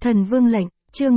Thần Vương lệnh, chương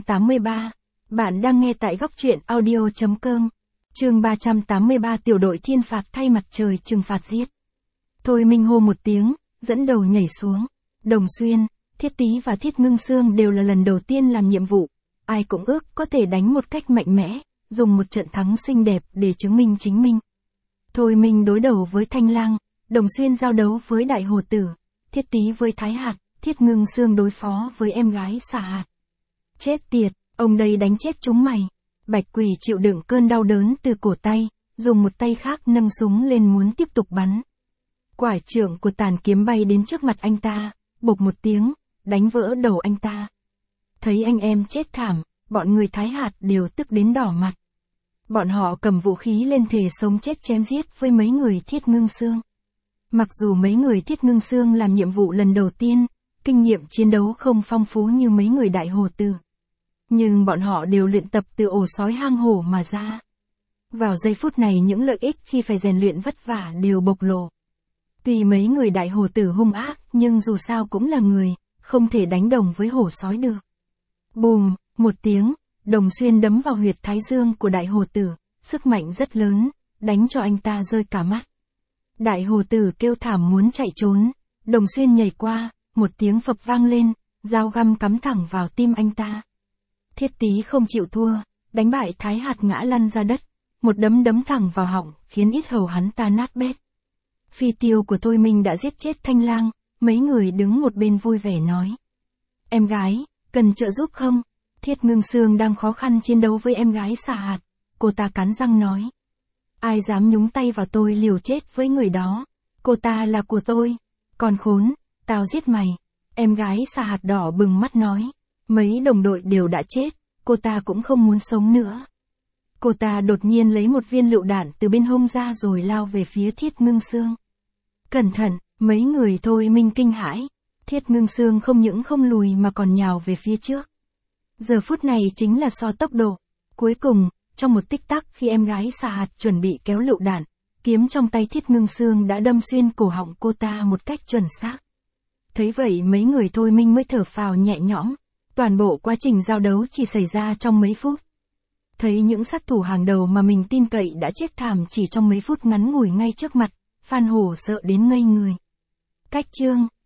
383. Bạn đang nghe tại góc truyện audio.com. Chương 383 tiểu đội thiên phạt thay mặt trời trừng phạt giết. Thôi Minh hô một tiếng, dẫn đầu nhảy xuống. Đồng Xuyên, Thiết Tý và Thiết Ngưng Sương đều là lần đầu tiên làm nhiệm vụ. Ai cũng ước có thể đánh một cách mạnh mẽ, dùng một trận thắng xinh đẹp để chứng minh chính mình. Thôi Minh đối đầu với Thanh Lang, Đồng Xuyên giao đấu với Đại Hồ Tử, Thiết Tý với Thái Hạt, Thiết Ngưng Sương đối phó với em gái Xà Hạt. Chết tiệt, ông đây đánh chết chúng mày. Bạch Quỷ chịu đựng cơn đau đớn từ cổ tay, dùng một tay khác nâng súng lên muốn tiếp tục bắn. Quải trượng của Tàn Kiếm bay đến trước mặt anh ta, bộc một tiếng, đánh vỡ đầu anh ta. Thấy anh em chết thảm, bọn người Thái Hạt đều tức đến đỏ mặt. Bọn họ cầm vũ khí lên thề sống chết chém giết với mấy người Thiết Ngưng Sương. Mặc dù mấy người Thiết Ngưng Sương làm nhiệm vụ lần đầu tiên, kinh nghiệm chiến đấu không phong phú như mấy người Đại Hồ Tử. Nhưng bọn họ đều luyện tập từ ổ sói hang hổ mà ra. Vào giây phút này những lợi ích khi phải rèn luyện vất vả đều bộc lộ. Tuy mấy người Đại Hồ Tử hung ác, nhưng dù sao cũng là người, không thể đánh đồng với hổ sói được. Bùm, một tiếng, Đồng Xuyên đấm vào huyệt thái dương của Đại Hồ Tử, sức mạnh rất lớn, đánh cho anh ta rơi cả mắt. Đại Hồ Tử kêu thảm muốn chạy trốn, Đồng Xuyên nhảy qua, một tiếng phập vang lên, dao găm cắm thẳng vào tim anh ta. Thiết Tý không chịu thua, đánh bại Thái Hạt ngã lăn ra đất, một đấm đấm thẳng vào họng, khiến yết hầu hắn ta nát bét. Phi tiêu của Thôi Minh đã giết chết Thanh Lang, mấy người đứng một bên vui vẻ nói. Em gái, cần trợ giúp không? Thiết Ngưng Sương đang khó khăn chiến đấu với em gái Xà Hạt, cô ta cắn răng nói. Ai dám nhúng tay vào tôi liều chết với người đó, cô ta là của tôi, còn khốn, tao giết mày. Em gái Xà Hạt đỏ bừng mắt nói. Mấy đồng đội đều đã chết, cô ta cũng không muốn sống nữa. Cô ta đột nhiên lấy một viên lựu đạn từ bên hông ra rồi lao về phía Thiết Ngưng Sương. Cẩn thận, mấy người Thôi Minh kinh hãi. Thiết Ngưng Sương không những không lùi mà còn nhào về phía trước. Giờ phút này chính là so tốc độ. Cuối cùng, trong một tích tắc khi em gái Xà Hạt chuẩn bị kéo lựu đạn, kiếm trong tay Thiết Ngưng Sương đã đâm xuyên cổ họng cô ta một cách chuẩn xác. Thấy vậy mấy người Thôi Minh mới thở phào nhẹ nhõm. Toàn bộ quá trình giao đấu chỉ xảy ra trong mấy phút. Thấy những sát thủ hàng đầu mà mình tin cậy đã chết thảm chỉ trong mấy phút ngắn ngủi ngay trước mặt, Phan Hổ sợ đến ngây người. Cách chương